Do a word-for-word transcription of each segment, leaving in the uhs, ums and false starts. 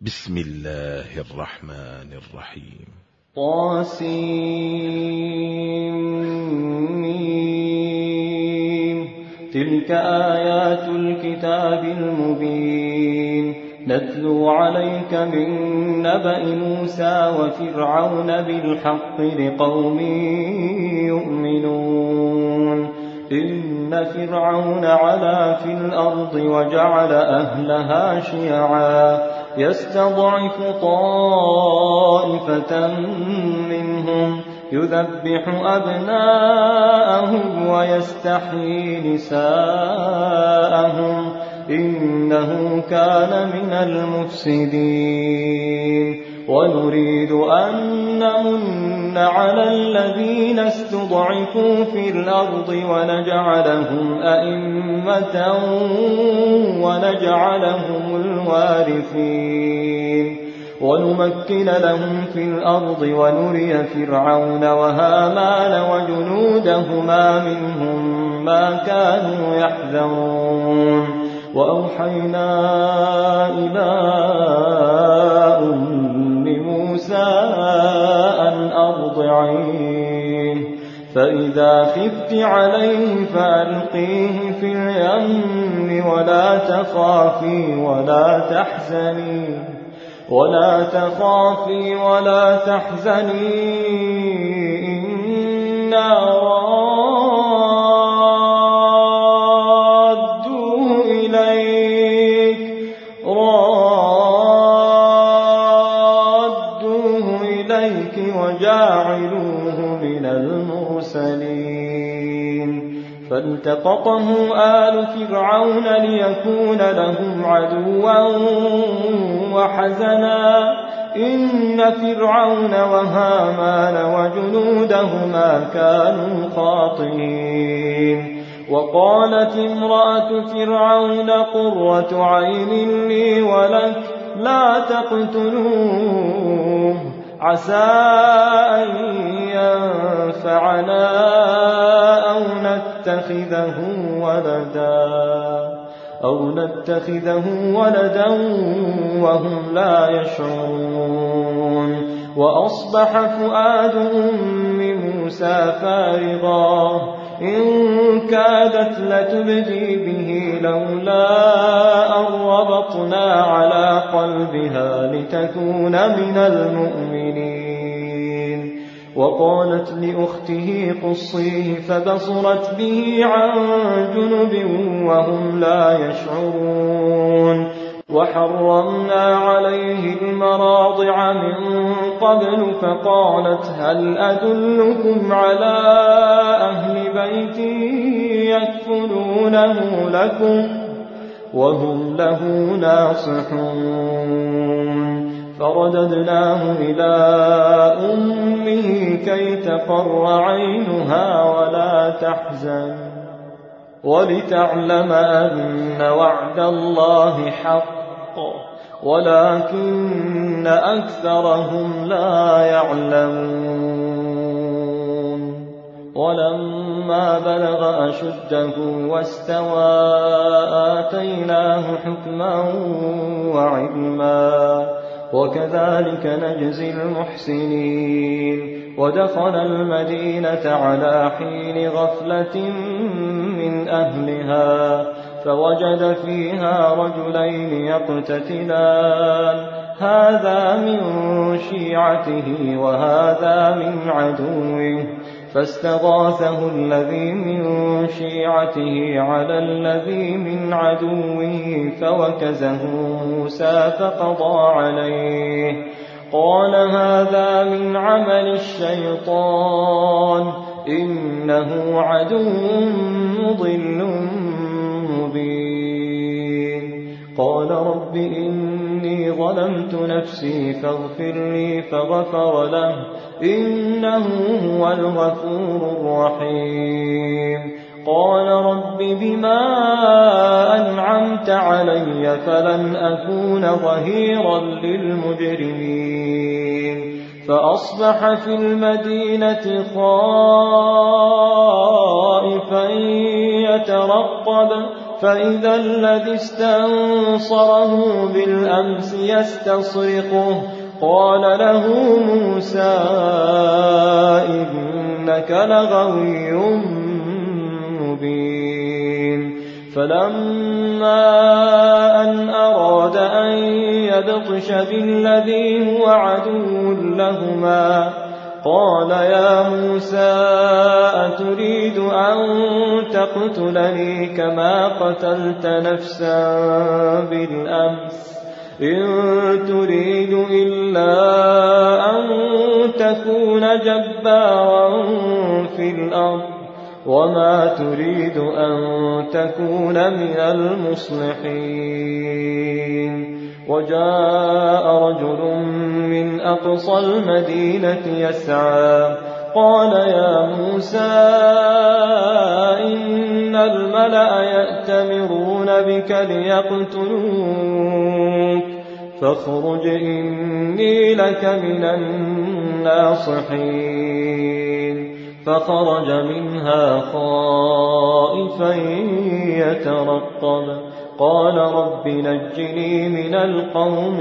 بسم الله الرحمن الرحيم. طاسيم تلك آيات الكتاب المبين نتلو عليك من نبأ موسى وفرعون بالحق لقوم يؤمنون إن فرعون علا في الأرض وجعل أهلها شيعا يستضعف طائفة منهم يذبح أبناءهم ويستحيي نساءهم إنه كان من المفسدين ونريد أن نمن على الذين استضعفوا في الأرض ونجعلهم أئمة ونجعلهم الوارثين ونمكن لهم في الأرض ونري فرعون وهامان وجنودهما منهم ما كانوا يحذرون وأوحينا إلى أم موسى أن أرضعيه فإذا خفت عليه فألقيه في اليم ولا تخافي ولا تحزني ولا تخافي ولا تحزني إنا رادوه إليك رادوه إليك وجاعلوه من المرسلين فالتقطه آل فرعون ليكون لهم عدوا وحزنا إن فرعون وهامان وجنودهما كانوا خاطئين وقالت امرأة فرعون قرة عين لي ولك لا تقتلوه عسى أن ينفعنا أو نتخذه ولدا أو نتخذه ولدا وهم لا يشعرون وأصبح فؤاد أم موسى فارغا إن كادت لتبدي به لولا أن ربطنا على قلبها لتكون من المؤمنين وقالت لأخته قصيه فبصرت به عن جنب وهم لا يشعرون وحرمنا عليه المراضع من قبل فقالت هل أدلكم على أهل بيت يكفلونه لكم وهم له ناصحون فرددناه إلى أمه كي تقر عينها ولا تحزن ولتعلم أن وعد الله حق ولكن أكثرهم لا يعلمون ولما بلغ أشده واستوى آتيناه حكما وعلما وكذلك نجزي المحسنين ودخل المدينة على حين غفلة من أهلها فوجد فيها رجلين يقتتلان هذا من شيعته وهذا من عدوه فاستغاثه الذي من شيعته على الذي من عدوه فوكزه موسى فقضى عليه قال هذا من عمل الشيطان إنه عدو مضل مبين قال رب إني ظلمت نفسي فاغفر لي فغفر له إنه هو الغفور الرحيم قال رب بما أنعمت علي فلن أكون ظهيرا للمجرمين فأصبح في المدينة خائفا يترقب فإذا الذي استنصره بالأمس يستصرخه قال له موسى إنك لغوي مبين فلما أن أراد أن يبطش بالذي هو عدو لهما قال يا موسى أتريد أن تقتلني كما قتلت نفسا بالأمس إن تريد إلا أن تكون جبارا في الأرض وما تريد أن تكون من المصلحين وجاء رجل من أقصى المدينة يسعى قال يا موسى إن الملأ يأتمرون بك ليقتلوك فاخرج إني لك من الناصحين فخرج منها خائفا يترقب قال رب نجني من القوم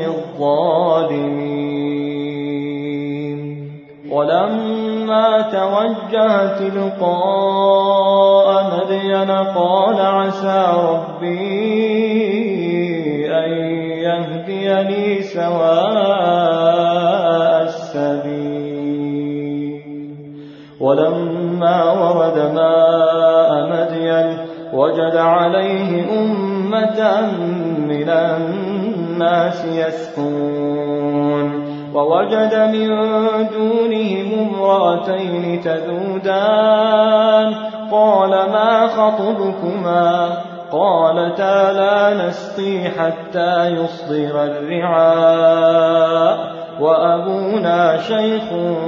الظالمين ولما توجه تلقاء مدين قال عسى ربي أن يهديني سواء السبيل ولما ورد ماء مدين وجد عليه أمة من الناس يسقون ووجد من دونهم امرأتين تذودان قال ما خطبكما قالتا لا نسقي حتى يصدر الرعاء وأبونا شيخ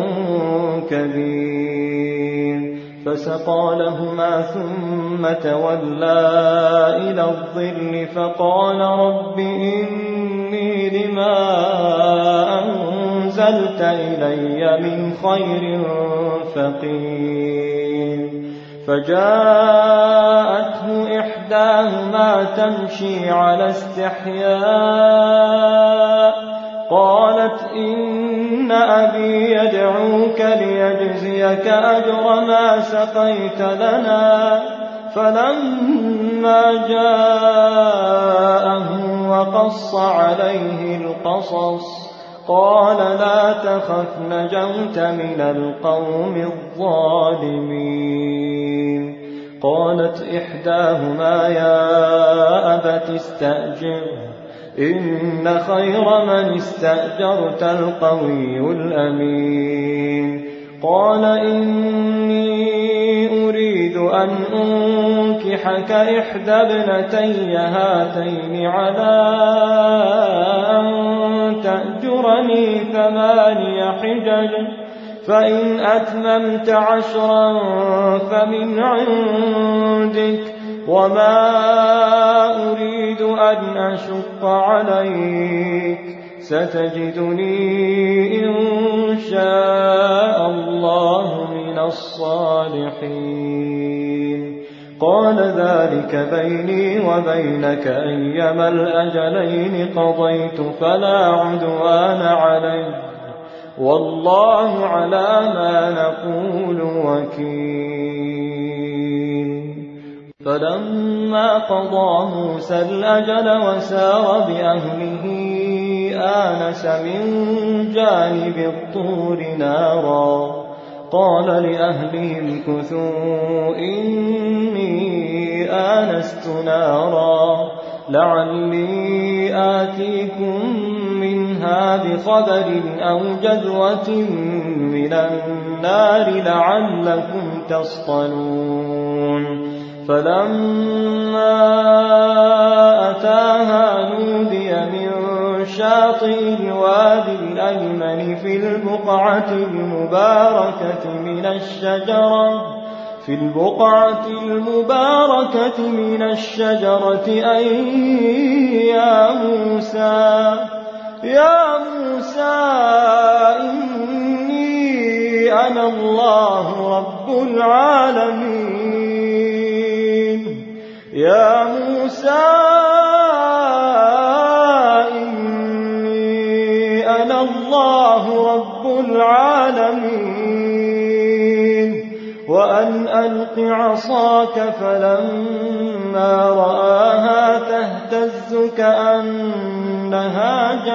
كبير فسقى لهما ثم تولى إلى الظل فقال رب إني لما أنزلت إلي من خير فقير فجاءته إحداهما تمشي على استحياء قالت إن أبي يدعوك ليجزيك أجر ما سقيت لنا فلما جاءه وقص عليه القصص قال لا تخف نجوت من القوم الظالمين قالت إحداهما يا أبت استأجره إن خير من استأجرت القوي الأمين قال إني أريد أن أنكحك إحدى ابنتي هاتين على أن تأجرني ثماني حجج فإن أتممت عشرا فمن عندك وما أريد أن أشق عليك ستجدني إن شاء الله من الصالحين قال ذلك بيني وبينك أيما الأجلين قضيت فلا عدوان علي والله على ما نقول وكيل فلما قضى موسى الأجل وسار بأهله آنس من جانب الطور نارا قال لأهلهم كثوا إني آنست نارا لعلي آتيكم منها بخبر أو جذوة من النار لعلكم تصطلون فلما أتاها نودي من شاطئ الوادي الأيمن في البقعة المباركة من الشجرة في البقعة المباركة من الشجرة أي يا موسى يا موسى إني أنا الله رب العالمين يا موسى إني أنا الله رب العالمين وأن ألق عصاك فلما رآها تهتز كأنها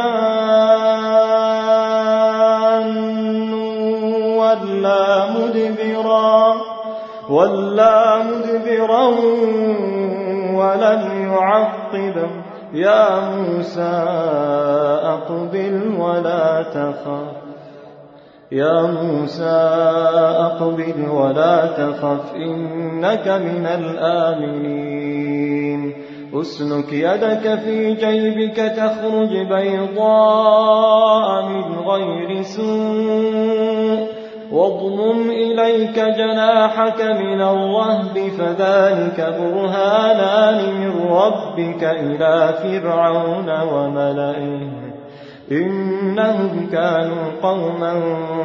جان ولا مدبرا ولا مدبرا ولم يعقب يا موسى أقبل ولا تخف يا موسى أقبل ولا تخف إنك من الآمنين أسلك يدك في جيبك تخرج بيضاء من غير سوء واضمم إليك جناحك من الرهب فذلك برهانان من ربك إلى فرعون وملئه إنهم كانوا قوما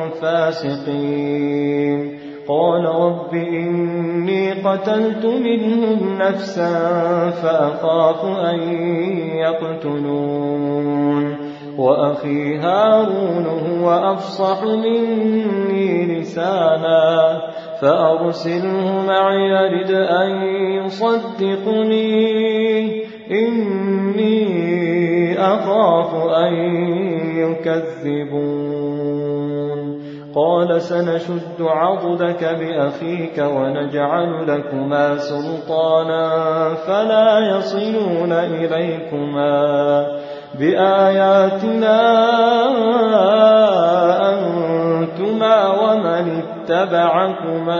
فاسقين قال رب إني قتلت منهم نفسا فأخاف أن يقتلون وأخي هارون هو أفصح مني لسانا فأرسله معي يرد أن يصدقني إني أخاف أن يكذبون قال سنشد عضدك بأخيك ونجعل لكما سلطانا فلا يصلون إليكما بآياتنا أنتما ومن اتبعكما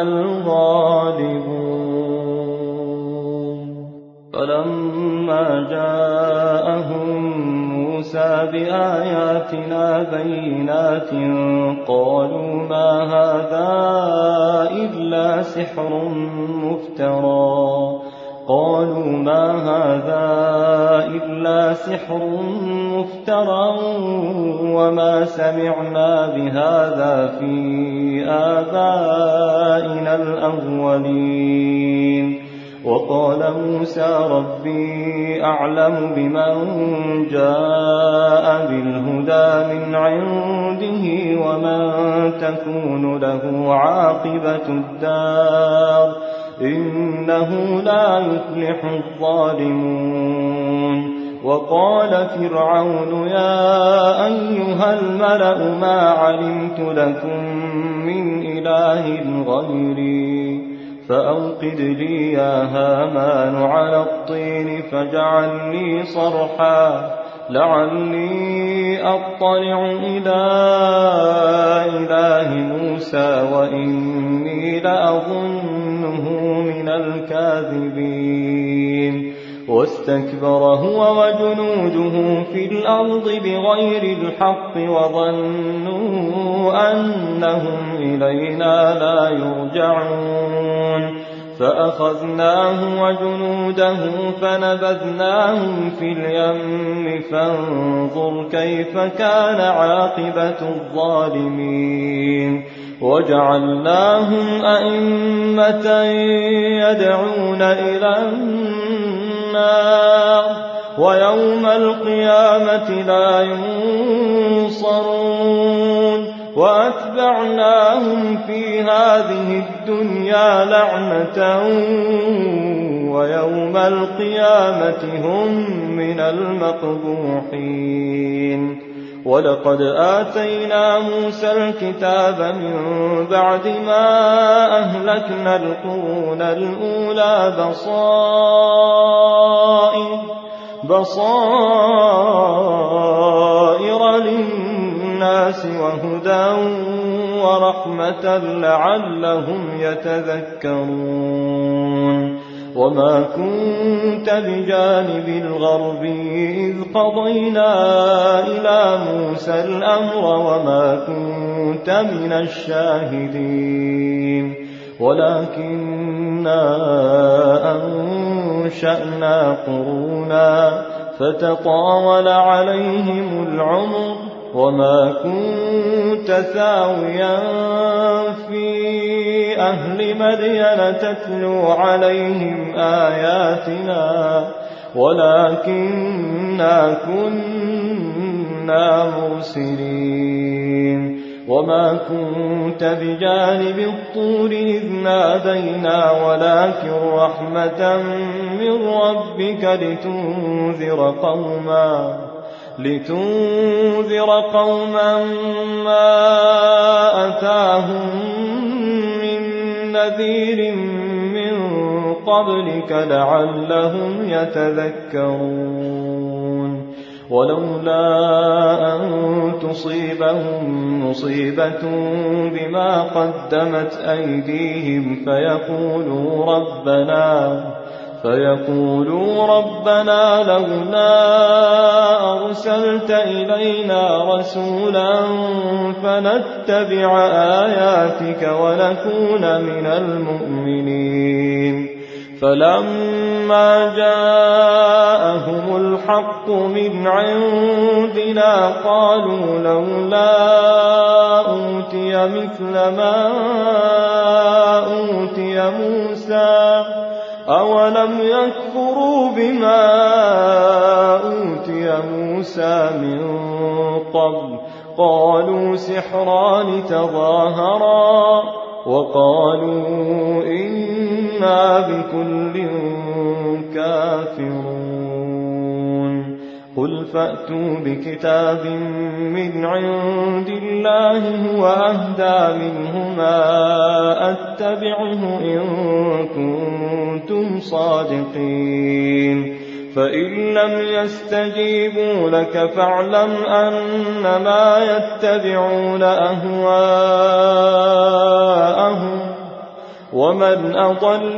الغالبون فلما جاءهم موسى بآياتنا بينات قالوا ما هذا إلا سحر مفترى قالوا ما هذا إلا سحر مفترى وما سمعنا بهذا في آبائنا الأولين وقال موسى ربي أعلم بمن جاء بالهدى من عنده ومن تكون له عاقبة الدار إنه لا يفلح الظالمون وقال فرعون يا أيها الملأ ما علمت لكم من إله غيري فأوقد لي يا هامان على الطين فاجعل لي صرحا لعلي أطلع إلى إله موسى وإني لأظنه من الكاذبين واستكبر هو وجنوده في الأرض بغير الحق وظنوا أنهم إلينا لا يرجعون فأخذناه وجنوده فنبذناهم في اليم فانظر كيف كان عاقبة الظالمين وجعلناهم أئمة يدعون إلى النار ويوم القيامة لا ينصرون وأتبعناهم في هذه الدنيا لعنة ويوم القيامة هم من المقبوحين ولقد آتينا موسى الكتاب من بعد ما أهلكنا القرون الأولى بصائر بصائر للناس وهدى ورحمة لعلهم يتذكرون وما كنت بجانب الغرب إذ قضينا إلى موسى الأمر وما كنت من الشاهدين ولكننا أنشأنا قرونا فتطاول عليهم العمر وما كنت ثاويا في أهل مدين تتلو عليهم آياتنا ولكننا كنا مرسلين وما كنت بجانب الطور إذ نادينا ولكن رحمة من ربك لتنذر قوما لتنذر قوما ما أتاهم من نذير من قبلك لعلهم يتذكرون ولولا أن تصيبهم مصيبة بما قدمت أيديهم فيقولوا ربنا فيقولوا ربنا لولا أرسلت إلينا رسولا فنتبع آياتك ونكون من المؤمنين فلما جاءهم الحق من عندنا قالوا لولا أوتي مثل ما أوتي موسى أولم يكفروا بما أوتي موسى من قبل قالوا سحران تظاهرا وقالوا إنا بكل كافرون قل فأتوا بكتاب من عند الله هو أهدى منهما أتبعه إن كنتم صادقين فإن لم يستجيبوا لك فاعلم أنما يتبعون أهواءهم ومن أضل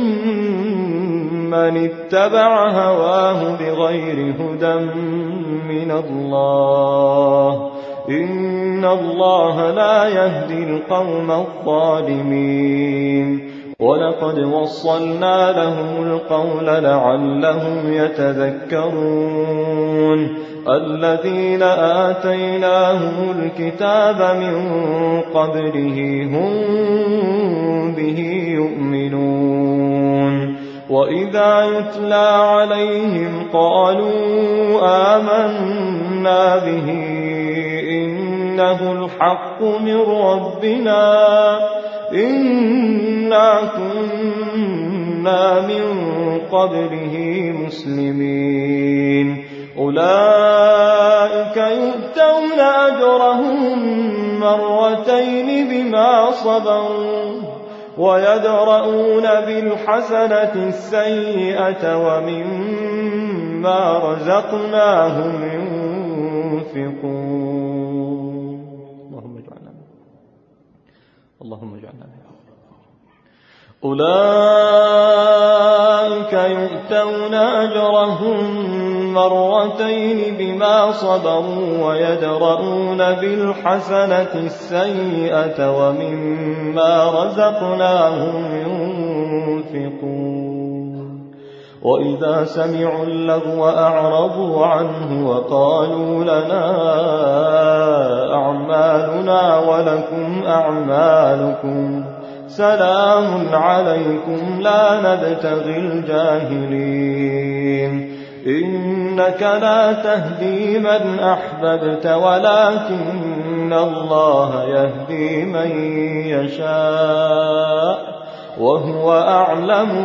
ممن اتبع هواه بغير هدى من الله إن الله لا يهدي القوم الظالمين ولقد وصلنا لهم القول لعلهم يتذكرون الذين آتيناهم الكتاب من قبله هم به يؤمنون وإذا يتلى عليهم قالوا آمنا به إنه الحق من ربنا إنا كنا من قبله مسلمين أولئك يؤتون أجرهم مرتين بما صبروا ويدرؤون بالحسنة السيئة ومما رزقناهم ينفقون اللهم اجعلنا اللهم اجعلنا أولئك يؤتون أجرهم مرتين بما صبروا ويدرؤون بالحسنة السيئة ومما رزقناهم ينفقون وإذا سمعوا اللغو أعرضوا عنه وقالوا لنا أعمالنا ولكم أعمالكم سلام عليكم لا نبتغي الجاهلين إنك لا تهدي من أحببت ولكن الله يهدي من يشاء وهو أعلم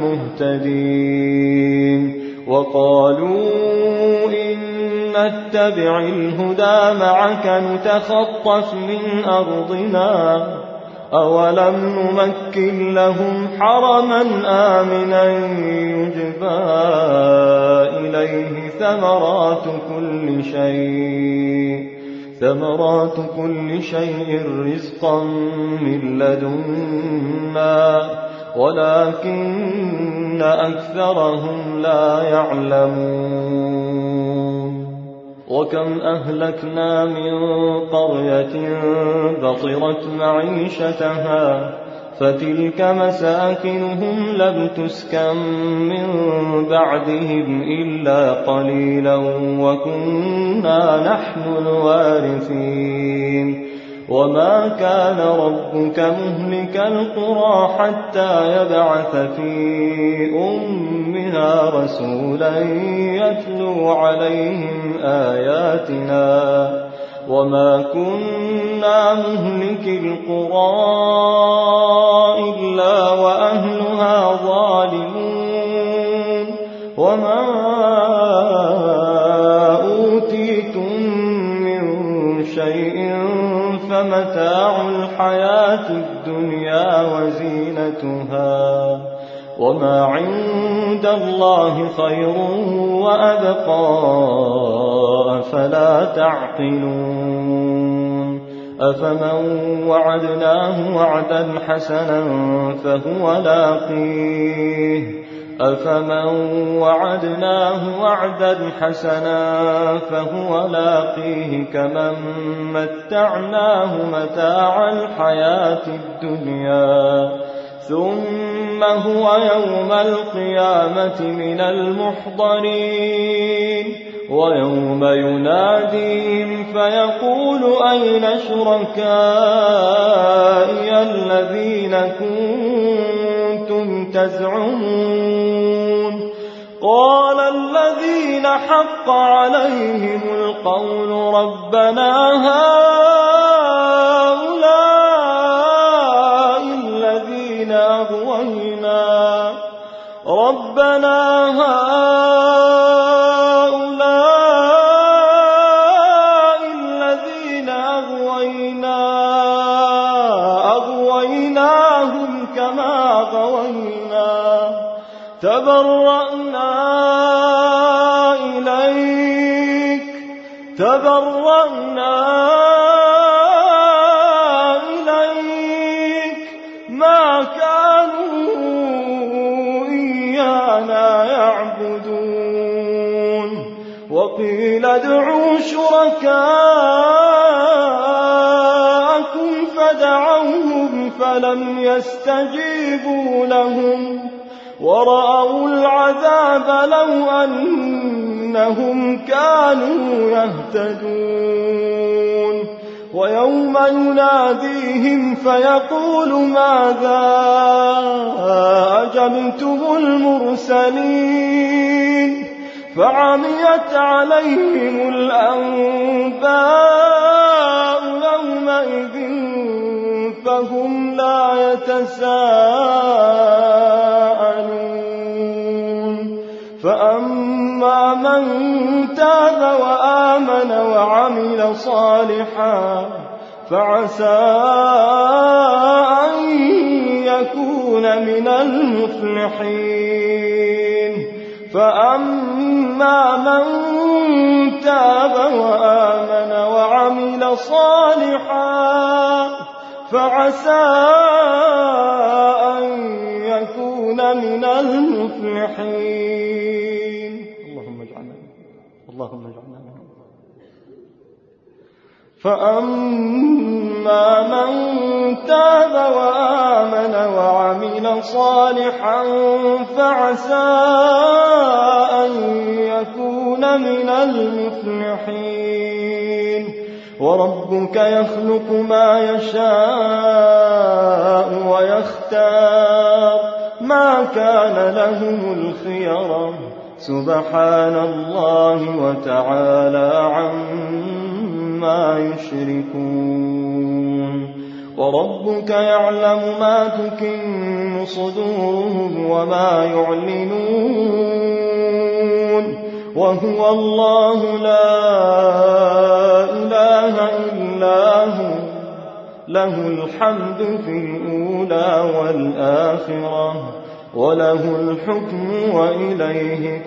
بالمهتدين وقالوا إن نتبع الهدى معك نتخطف من أرضنا أولم نمكن لهم حرما آمنا يجبى إليه ثمرات كل شيء ثمرات كل شيء رزقا من لدنا ولكن أكثرهم لا يعلمون وكم أهلكنا من قرية بطرت معيشتها فتلك مساكنهم لم تسكن من بعدهم إلا قليلا وكنا نحن الوارثين وما كان ربك مهلك القرى حتى يبعث في أمها رسولا يتلو عليهم آياتنا وما كنا مهلك القرى إلا وأهلها ظالمون وما أوتيتم من شيء فمتاع الحياة الدنيا وزينتها وما عند الله خير وأبقى أفلا تعقلون أفمن وعدناه وعدا حسنا فهو لاقيه أفمن وعدناه وعدا حسنا فهو لاقيه كمن متعناه متاع الحياة الدنيا ثم هو يوم القيامة من المحضرين ويوم يناديهم فيقول أين شركائي الذين كنتم تزعمون قال الذين حق عليهم القول ربنا هؤلاء الذين أغوينا ربنا هؤلاء الذين أغوينا أغويناهم كما غوينا تبرأنا إليك تبرأنا إليك ما كانوا إيانا يعبدون وقيل ادعوا شركاءكم فدعوهم فلم يستجيبوا لهم ورأوا العذاب لو أنهم كانوا يهتدون ويوم يناديهم فيقول ماذا أجبتم المرسلين فعميت عليهم الأنباء يومئذ فهم لا يتساءلون فأما من تاب وآمن وعمل صالحا فعسى أن يكون من المفلحين فأما من تاب وآمن وعمل صالحا فعسى أن يكون من المفلحين اللهم اجعلنا اللهم اجعلنا فأما من تاب وآمن وعمل صالحا فعسى أن يكون من المفلحين وربك يخلق ما يشاء ويختار ما كان لهم الخيرة سبحان الله وتعالى عما يشركون وربك يعلم ما تكن صدورهم وما يعلنون وهو الله لا إله إلا هو له الحمد في الأولى والآخرة وله الحكم وإليه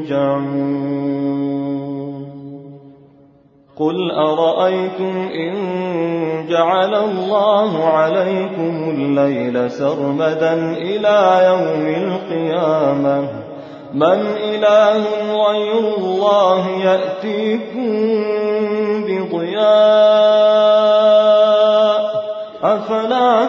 ترجعون قل أرأيتم إن جعل الله عليكم الليل سرمدا إلى يوم القيامة من إله غير الله يأتيكم بضياء أفلا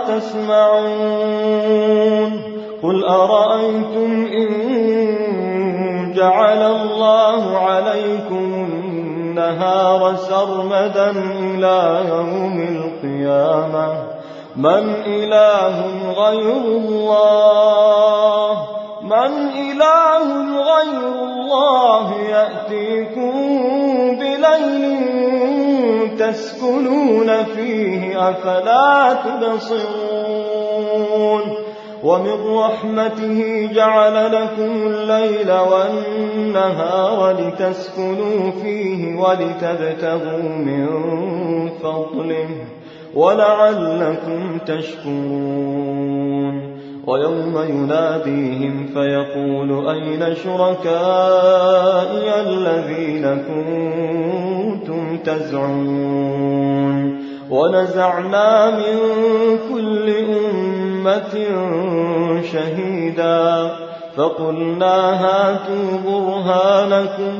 تسمعون قل أرأيتم إن جعل الله عليكم النهار سرمدا إلى يوم القيامة من إله غير الله من إله غير الله يأتيكم بليل تسكنون فيه أفلا تبصرون ومن رحمته جعل لكم الليل والنهار لتسكنوا فيه ولتبتغوا من فضله ولعلكم تشكرون ويوم يناديهم فيقول أين شركائي الذين كنتم تزعمون ونزعنا من كل أمة شهيدا فقلنا هاتوا برهانكم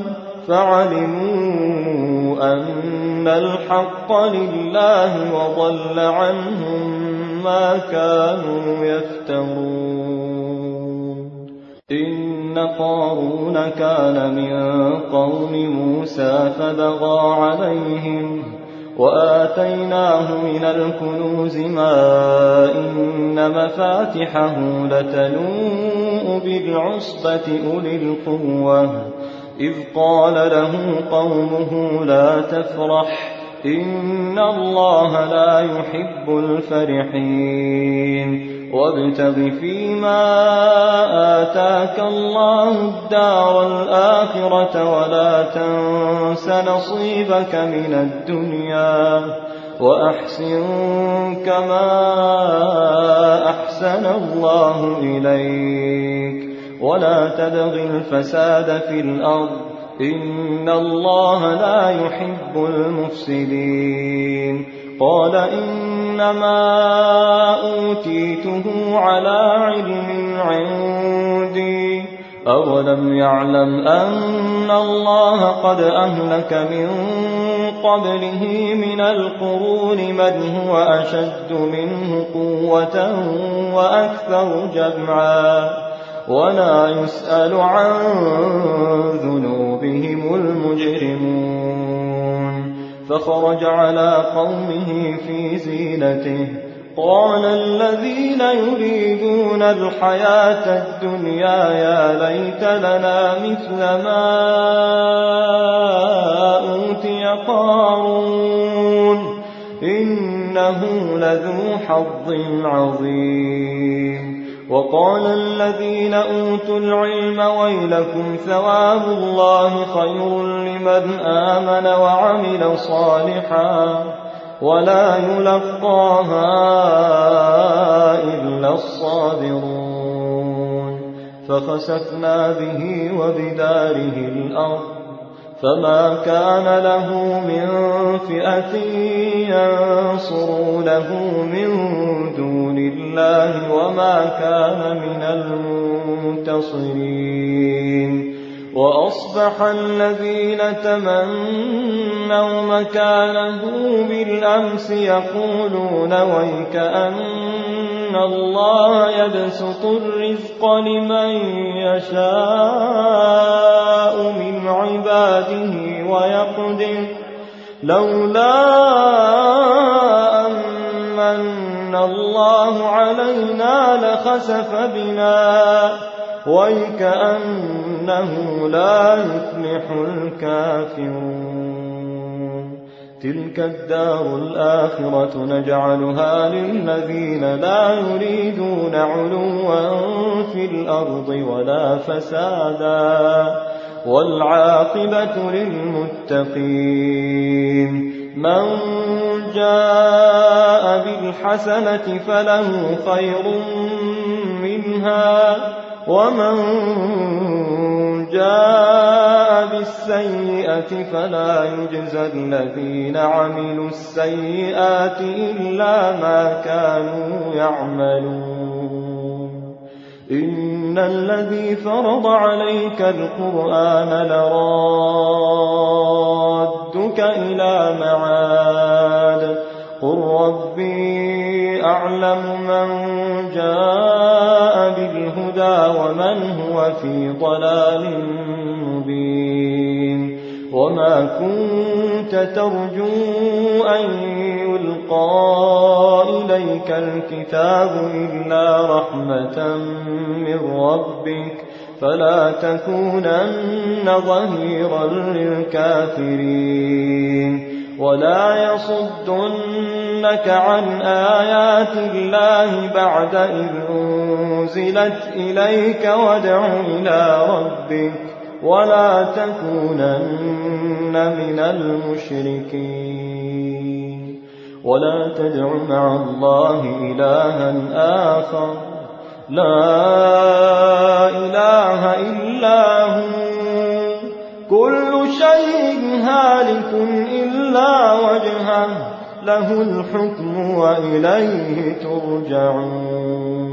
فعلموا أن الحق لله وضل عنهم ما كانوا يفترون إن قارون كان من قوم موسى فبغى عليهم وآتيناه من الكنوز ما إن مفاتحه لتنوء بالعصبة أولي القوة إذ قال له قومه لا تفرح إن الله لا يحب الفرحين وابتغ فيما آتاك الله الدار الآخرة ولا تنس نصيبك من الدنيا وأحسن كما أحسن الله إليك ولا تبغ الفساد في الأرض إن الله لا يحب المفسدين قال إنما أوتيته على علم عندي أولم يعلم أن الله قد أهلك من قبله من القرون من هو أشد منه قوة وأكثر جمعا ولا يسأل عن ذنوبهم المجرمون فخرج على قومه في زينته قال الذين يريدون الحياة الدنيا يا ليت لنا مثل ما أوتي قارون إنه لذو حظ عظيم وقال الذين أوتوا العلم ويلكم ثواب الله خير لمن آمن وعمل صالحا ولا يلقاها إلا الصابرون فخسفنا به وبداره الأرض فما كان له من فئة ينصرونه من دون الله وما كان من المنتصرين وأصبح الذين تمنوا مكانه بالأمس يقولون ويك أن الله يبسط الرزق لمن يشاء من عباده ويقدر لولا أمن الله علينا لخسف بنا ويكأنه لا يفلح الكافرون تلك الدار الآخرة نجعلها للذين لا يريدون علوا في الأرض ولا فسادا والعاقبة للمتقين من جاء بالحسنة فله خير منها ومن جاء بالسيئة فلا يجزى الذين عملوا السيئات إلا ما كانوا يعملون إن الذي فرض عليك القرآن لرادك إلى معاد قل ربي يعلم من جاء بالهدى ومن هو في ضلال مبين وما كنت ترجو أن يلقى إليك الكتاب إلا رحمة من ربك فلا تكونن ظهيرا للكافرين ولا يصدنك عن آيات الله بعد إذ أنزلت إليك وادع إلى ربك ولا تكونن من المشركين ولا تدع مع الله إلها آخر لا إله إلا هو كل شيء هالك إلا وجهه له الحكم وإليه ترجعون